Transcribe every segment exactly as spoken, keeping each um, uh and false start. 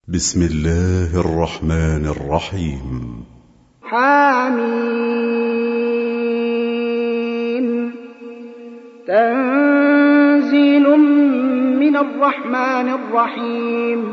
بسم الله الرحمن الرحيم. حميم. تنزيل من الرحمن الرحيم.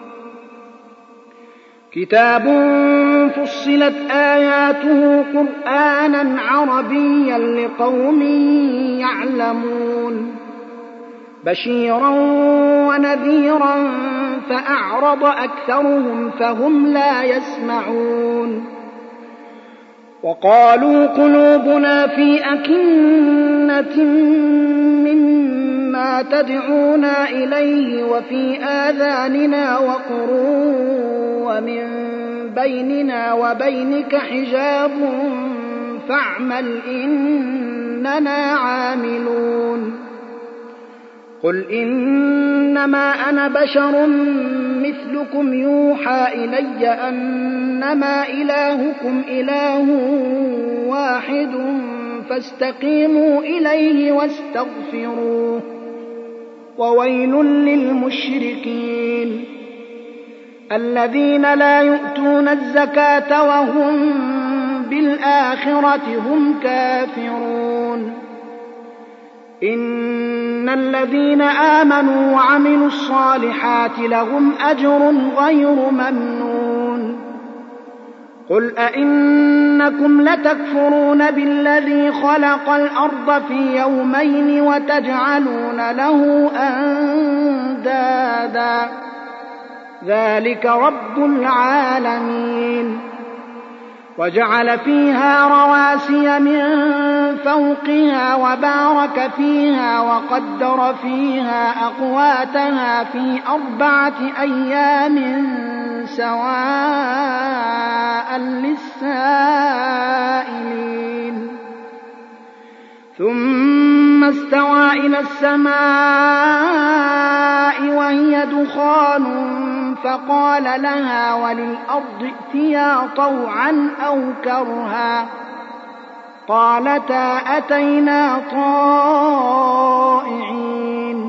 كتاب فصلت آياته قرآنا عربيا لقوم يعلمون بشيرا ونذيرا فأعرض أكثرهم فهم لا يسمعون. وقالوا قلوبنا في أكنة مما تدعونا إليه وفي آذاننا وقر ومن بيننا وبينك حجاب فاعمل إننا عاملون. قل إنما أنا بشر مثلكم يوحى إلي أنما إلهكم إله واحد فاستقيموا إليه واستغفروه وويل للمشركين الذين لا يؤتون الزكاة وهم بالآخرة هم كافرون. إن الذين آمنوا وعملوا الصالحات لهم أجر غير ممنون. قل أئنكم لتكفرون بالذي خلق الأرض في يومين وتجعلون له أندادا ذلك رب العالمين. وجعل فيها رواسي من فوقها وبارك فيها وقدر فيها أقواتها في أربعة أيام سواء للسائلين. ثم استوى إلى السماء وهي دخان فقال لها وللأرض ائتيا طوعا أو كرها قالتا أتينا طائعين.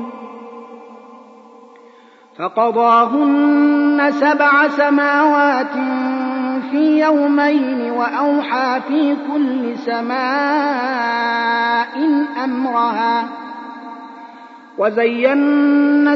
فقضاهن سبع سماوات في يومين وأوحى في كل سماء أمرها وزينا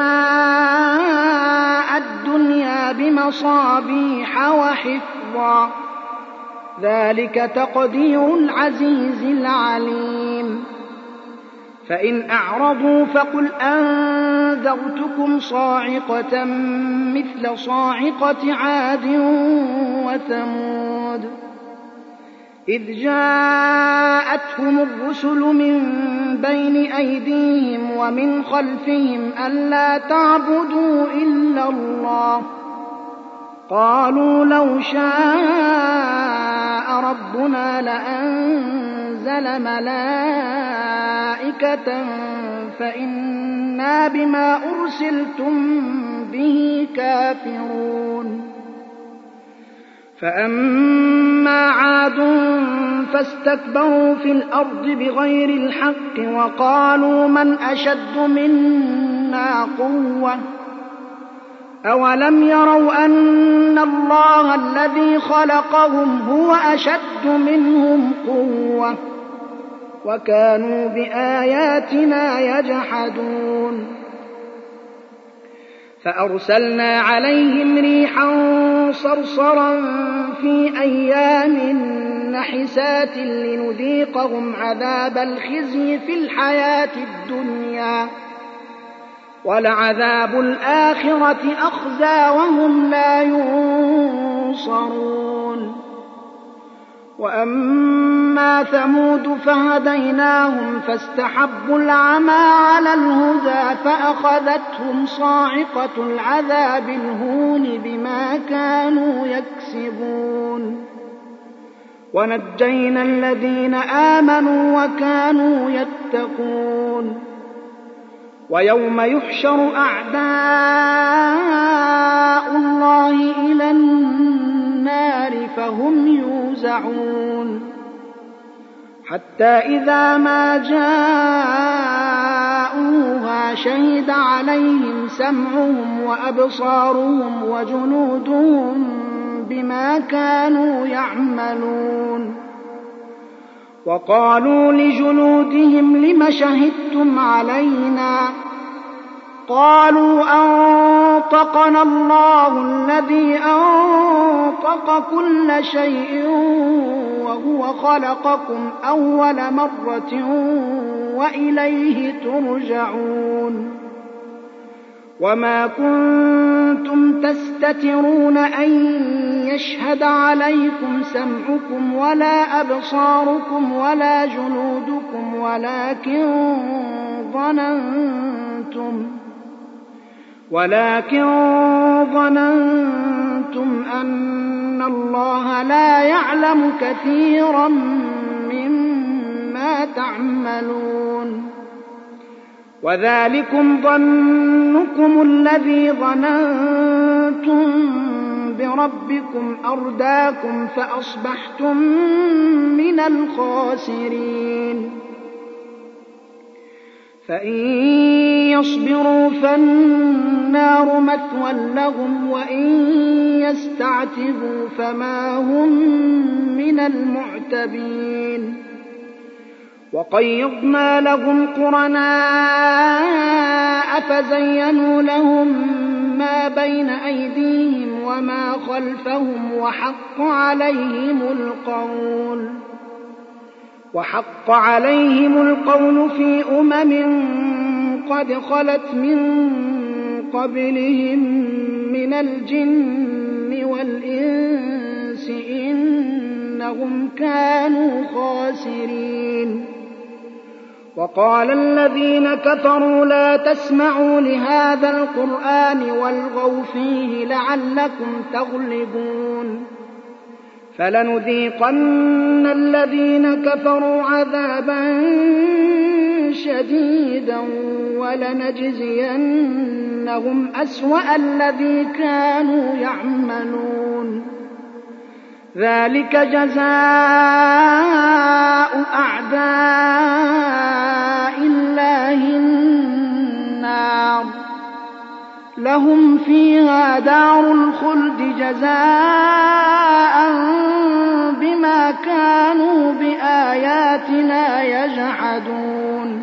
السماء الدنيا بمصابيح وحفظا ذلك تقدير العزيز العليم. فإن أعرضوا فقل أنذرتكم صاعقة مثل صاعقة عاد وثمود إذ جاءتهم الرسل من بين أيديهم ومن خلفهم ألا تعبدوا إلا الله قالوا لو شاء ربنا لأنزل ملائكة فإنا بما أرسلتم به كافرون. فأما عاد فاستكبروا في الأرض بغير الحق وقالوا من أشد منا قوة أولم يروا أن الله الذي خلقهم هو أشد منهم قوة وكانوا بآياتنا يجحدون. فأرسلنا عليهم ريحا صرصرا في أيام نحسات لنذيقهم عذاب الخزي في الحياة الدنيا ولعذاب الآخرة أخزى وهم لا ينصرون. وأما ثمود فهديناهم فاستحبوا العمى على الهدى فأخذتهم صاعقة العذاب الهون بما كانوا يكسبون. ونجينا الذين آمنوا وكانوا يتقون. ويوم يحشر أعداء الله إلى النار فهم يوزعون حتى إذا ما جاء جاءوها شهد عليهم سمعهم وأبصارهم وجنودهم بما كانوا يعملون وقالوا لجلودهم لم شهدتم علينا قالوا أنطقنا الله الذي أنطق كل شيء وهو خلقكم أول مرة وإليه ترجعون وما كنتم تستترون أن يشهد عليكم سمعكم ولا أبصاركم ولا جلودكم ولكن ظننتم ولكن ظننتم أن الله لا يعلم كثيرا مما تعملون وذلكم ظنكم الذي ظننتم بربكم أرداكم فأصبحتم من الخاسرين فإن يصبروا فالنار مثوى لهم وإن يستعتبوا فما هم من المعتبين وقيضنا لهم قرناء فزينوا لهم ما بين أيديهم وما خلفهم وحق عليهم القول وحق عليهم القول في أمم قد خلت من قبلهم من الجن والإنس إنهم كانوا خاسرين وقال الذين كفروا لا تسمعوا لهذا القرآن والغوا فيه لعلكم تغلبون فلنذيقن الذين كفروا عذابا شديدا ولنجزينهم أسوأ الذي كانوا يعملون ذلك جزاء أعداء الله النار لهم فيها دار الخلد جزاء بما كانوا بآياتنا يجحدون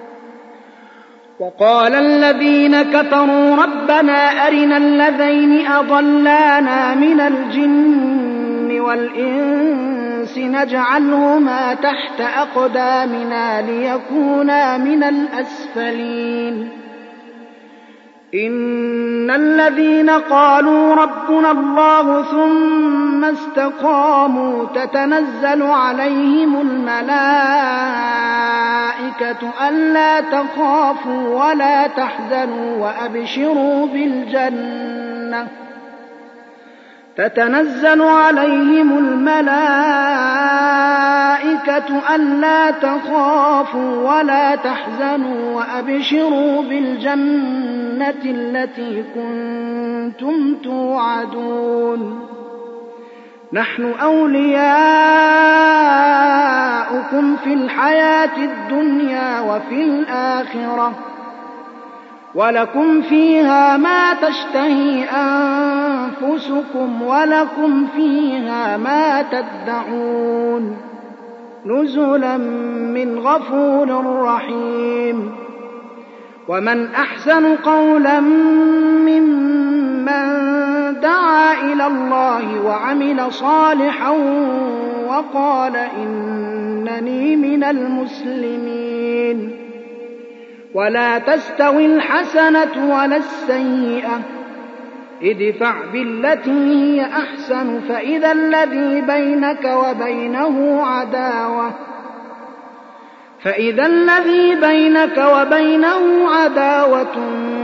وقال الذين كفروا ربنا أرنا الذين أضلانا من الجن والإنس نجعلهما تحت أقدامنا ليكونا من الأسفلين إن الذين قالوا ربنا الله ثم استقاموا تتنزل عليهم الملائكة ألا تخافوا ولا تحزنوا وأبشروا بالجنة تتنزل عليهم الملائكة ألا تخافوا ولا تحزنوا وأبشروا بالجنة التي كنتم توعدون نحن أولياؤكم في الحياة الدنيا وفي الآخرة ولكم فيها ما تشتهي أنفسكم ولكم فيها ما تدعون نزلا من غفور رحيم ومن أحسن قولا ممن دعا إلى الله وعمل صالحا وقال إنني من المسلمين ولا تستوي الحسنة ولا السيئة ادفع بالتي هي أحسن فإذا الذي بينك وبينه عداوة فإذا الذي بينك وبينه عداوة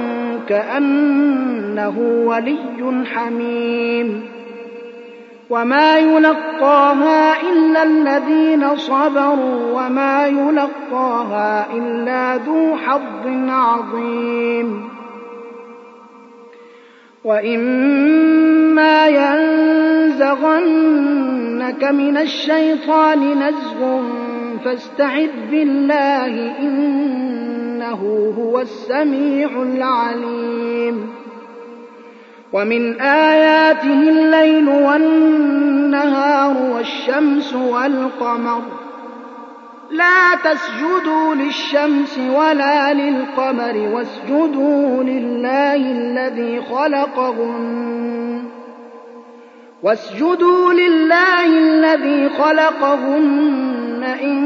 كأنه ولي حميم وما يلقاها إلا الذين صبروا وما يلقاها إلا ذو حظ عظيم وإما ينزغنك من الشيطان نزغ فاستعذ بالله إنه إنه هو السميع العليم ومن آياته الليل والنهار والشمس والقمر لا تسجدوا للشمس ولا للقمر واسجدوا لله الذي خلقهن واسجدوا لله الذي خلقهن إن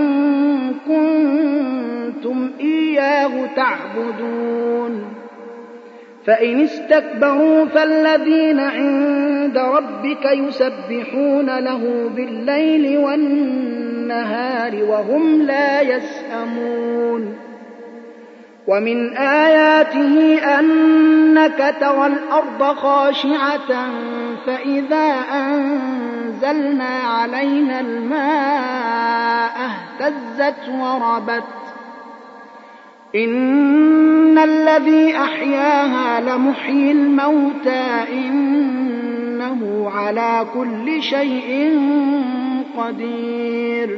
كنتم إياه تعبدون فإن استكبروا فالذين عند ربك يسبحون له بالليل والنهار وهم لا يسأمون ومن آياته أنك ترى الأرض خاشعة فإذا أنزلنا علينا الماء اهتزت وربت إن الذي أحياها لمحيي الموتى إنه على كل شيء قدير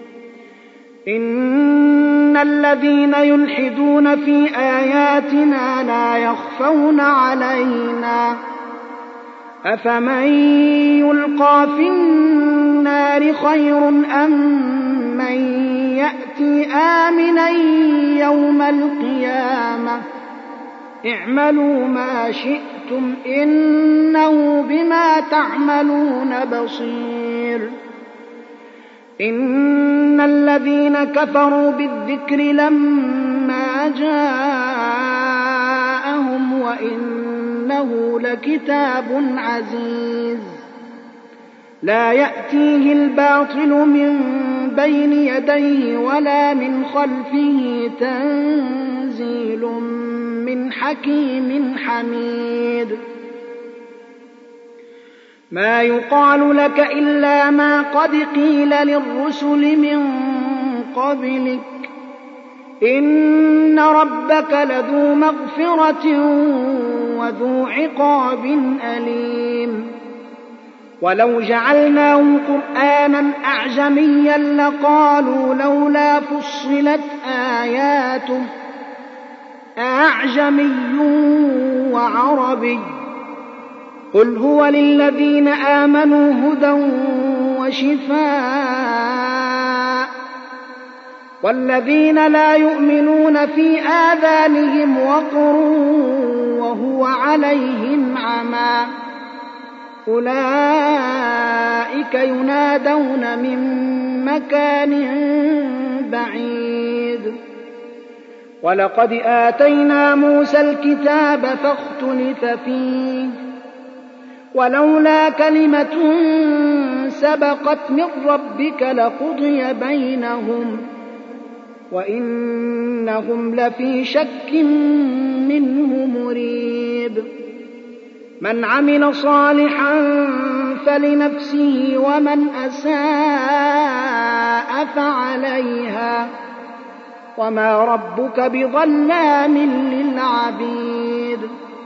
إن الذين يلحدون في آياتنا لا يخفون علينا أفمن يلقى في النار خير أم من يأتي آمنا يوم القيامة اعملوا ما شئتم إنه بما تعملون بصير إن الذين كفروا بالذكر لما جاءهم وإنه لكتاب عزيز لا يأتيه الباطل من بين يديه ولا من خلفه تنزيل من حكيم حميد ما يقال لك إلا ما قد قيل للرسل من قبلك إن ربك لذو مغفرة وذو عقاب أليم ولو جعلناه قرآنا أعجميا لقالوا لولا فصلت آياته أعجمي وعربي قل هو للذين آمنوا هدى وشفاء والذين لا يؤمنون في آذانهم وقر وهو عليهم عمى أولئك ينادون من مكان بعيد ولقد آتينا موسى الكتاب فاختلف فيه ولولا كلمة سبقت من ربك لقضي بينهم وإنهم لفي شك منه مريب من عمل صالحا فلنفسه ومن أساء فعليها وما ربك بظلام للعبيد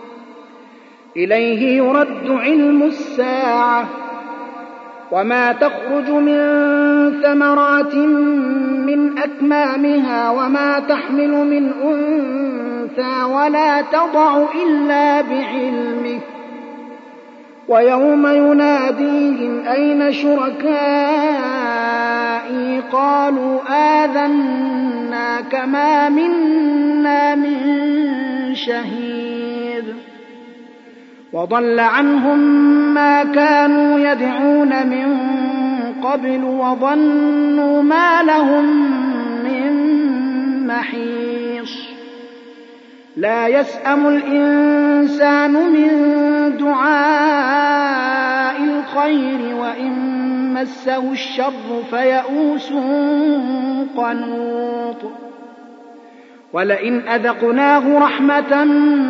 إليه يرد علم الساعة وما تخرج من ثمرات من أكمامها وما تحمل من أنثى ولا تضع إلا بعلمه ويوم يناديهم أين شركائي قالوا آذناك ما منا من شهيد وضل عنهم ما كانوا يدعون من قبل وظنوا ما لهم من محيص لا يسأم الإنسان من دعاء الخير وإن مسه الشر فيئوس قنوط ولئن أذقناه رحمة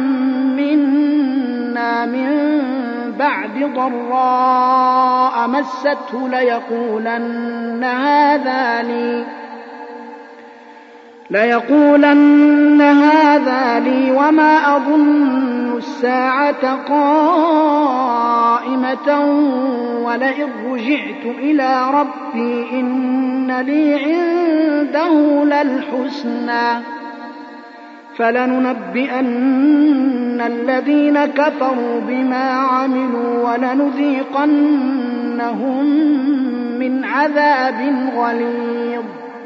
منا من بعد ضراء مسته ليقولن هذا لي ليقولن هذا لي وما أظن الساعة قائمة ولئن رجعت إلى ربي إن لي عنده للحسنى فلننبئن الذين كفروا بما عملوا ولنذيقنهم من عذاب غليظ.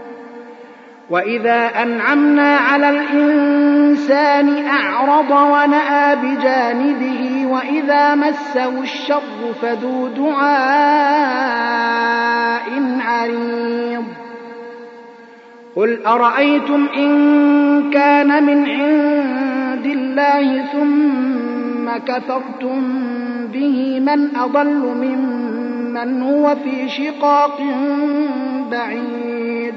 وإذا أنعمنا على الإنسان أعرض ونأى بجانبه وإذا مسه الشر فذو دعاء عريض. قل أرأيتم إن كان من عند الله ثم كفرتم به من أضل ممن هو في شقاق بعيد.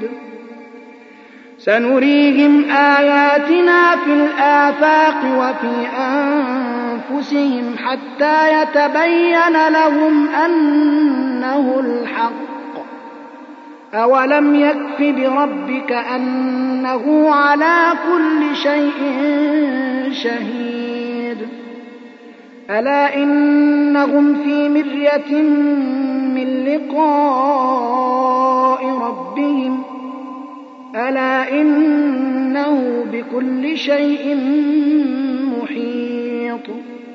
سنريهم آياتنا في الآفاق وفي أنفسهم حتى يتبين لهم أنه الحق. أولم يكف بربك أنه على كل شيء شهيد. ألا إنهم في مرية من لقاء ربهم ألا إنه بكل شيء محيط.